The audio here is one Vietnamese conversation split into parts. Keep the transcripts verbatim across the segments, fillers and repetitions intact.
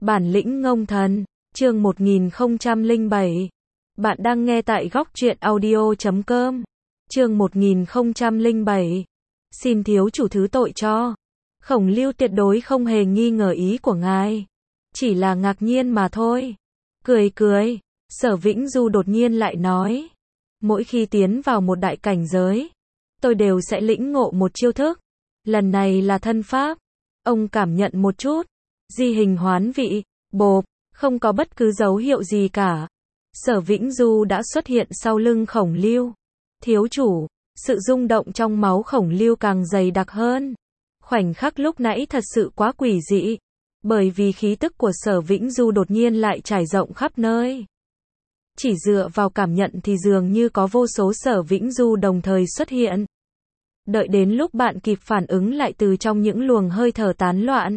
Bản lĩnh ngông thần, chương một nghìn không trăm lẻ bảy. Bạn đang nghe tại góc truyện audio chấm com. Chương một nghìn không trăm lẻ bảy. Xin thiếu chủ thứ tội cho. Khổng Lưu tuyệt đối không hề nghi ngờ ý của ngài. Chỉ là ngạc nhiên mà thôi. Cười cười, Sở Vĩnh Du đột nhiên lại nói. Mỗi khi tiến vào một đại cảnh giới, tôi đều sẽ lĩnh ngộ một chiêu thức. Lần này là thân pháp. Ông cảm nhận một chút. Di hình hoán vị, bộp, không có bất cứ dấu hiệu gì cả. Sở Vĩnh Du đã xuất hiện sau lưng Khổng Lưu. Thiếu chủ, sự rung động trong máu Khổng Lưu càng dày đặc hơn. Khoảnh khắc lúc nãy thật sự quá quỷ dị. Bởi vì khí tức của Sở Vĩnh Du đột nhiên lại trải rộng khắp nơi. Chỉ dựa vào cảm nhận thì dường như có vô số Sở Vĩnh Du đồng thời xuất hiện. Đợi đến lúc bạn kịp phản ứng lại từ trong những luồng hơi thở tán loạn.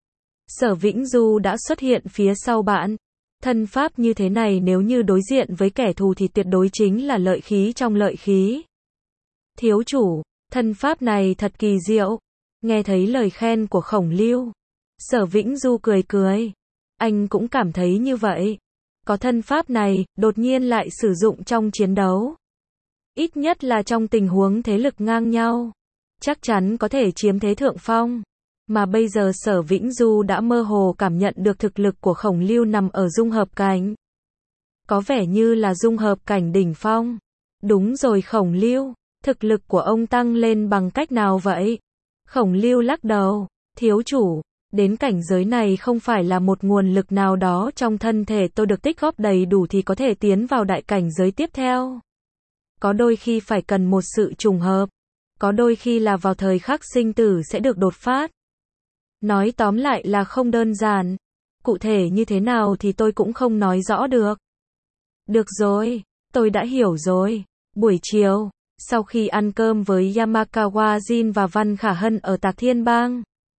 Sở Vĩnh Du đã xuất hiện phía sau bạn. Thân pháp như thế này nếu như đối diện với kẻ thù thì tuyệt đối chính là lợi khí trong lợi khí. Thiếu chủ, thân pháp này thật kỳ diệu. Nghe thấy lời khen của Khổng Lưu, Sở Vĩnh Du cười cười. Anh cũng cảm thấy như vậy. Có thân pháp này, đột nhiên lại sử dụng trong chiến đấu. Ít nhất là trong tình huống thế lực ngang nhau. Chắc chắn có thể chiếm thế thượng phong. Mà bây giờ Sở Vĩnh Du đã mơ hồ cảm nhận được thực lực của Khổng Lưu nằm ở dung hợp cảnh. Có vẻ như là dung hợp cảnh đỉnh phong. Đúng rồi Khổng Lưu, thực lực của ông tăng lên bằng cách nào vậy? Khổng Lưu lắc đầu, thiếu chủ, đến cảnh giới này không phải là một nguồn lực nào đó trong thân thể tôi được tích góp đầy đủ thì có thể tiến vào đại cảnh giới tiếp theo. Có đôi khi phải cần một sự trùng hợp. Có đôi khi là vào thời khắc sinh tử sẽ được đột phát. Nói tóm lại là không đơn giản. Cụ thể như thế nào thì tôi cũng không nói rõ được. Được rồi, tôi đã hiểu rồi. Buổi chiều, sau khi ăn cơm với Yamakawa Jin và Văn Khả Hân ở Tạc Thiên Bang,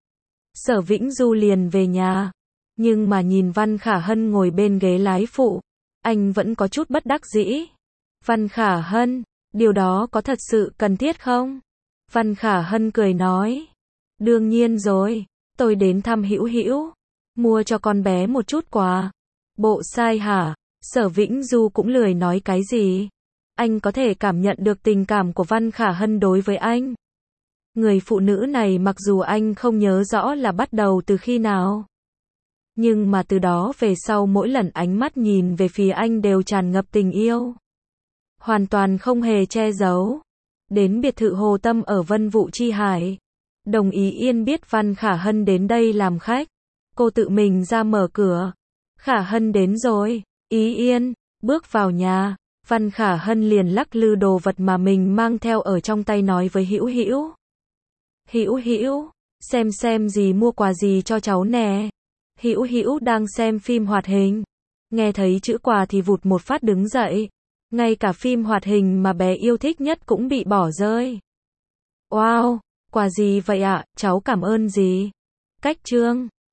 Sở Vĩnh Du liền về nhà. Nhưng mà nhìn Văn Khả Hân ngồi bên ghế lái phụ, anh vẫn có chút bất đắc dĩ. Văn Khả Hân, điều đó có thật sự cần thiết không? Văn Khả Hân cười nói. Đương nhiên rồi, tôi đến thăm Hữu Hữu, mua cho con bé một chút quà. Bộ sai hả? Sở Vĩnh Du cũng lười nói cái gì. Anh có thể cảm nhận được tình cảm của Văn Khả Hân đối với anh. Người phụ nữ này mặc dù anh không nhớ rõ là bắt đầu từ khi nào. Nhưng mà từ đó về sau mỗi lần ánh mắt nhìn về phía anh đều tràn ngập tình yêu. Hoàn toàn không hề che giấu. Đến biệt thự Hồ Tâm ở Vân Vũ Chi Hải. Đồng Ý Yên biết Văn Khả Hân đến đây làm khách. Cô tự mình ra mở cửa. Khả Hân đến rồi. Ý Yên, bước vào nhà. Văn Khả Hân liền lắc lư đồ vật mà mình mang theo ở trong tay nói với Hữu Hữu. Hữu Hữu, xem xem gì mua quà gì cho cháu nè. Hữu Hữu đang xem phim hoạt hình. Nghe thấy chữ quà thì vụt một phát đứng dậy. Ngay cả phim hoạt hình mà bé yêu thích nhất cũng bị bỏ rơi. Wow, quà gì vậy ạ, cháu cảm ơn gì? Cách trương,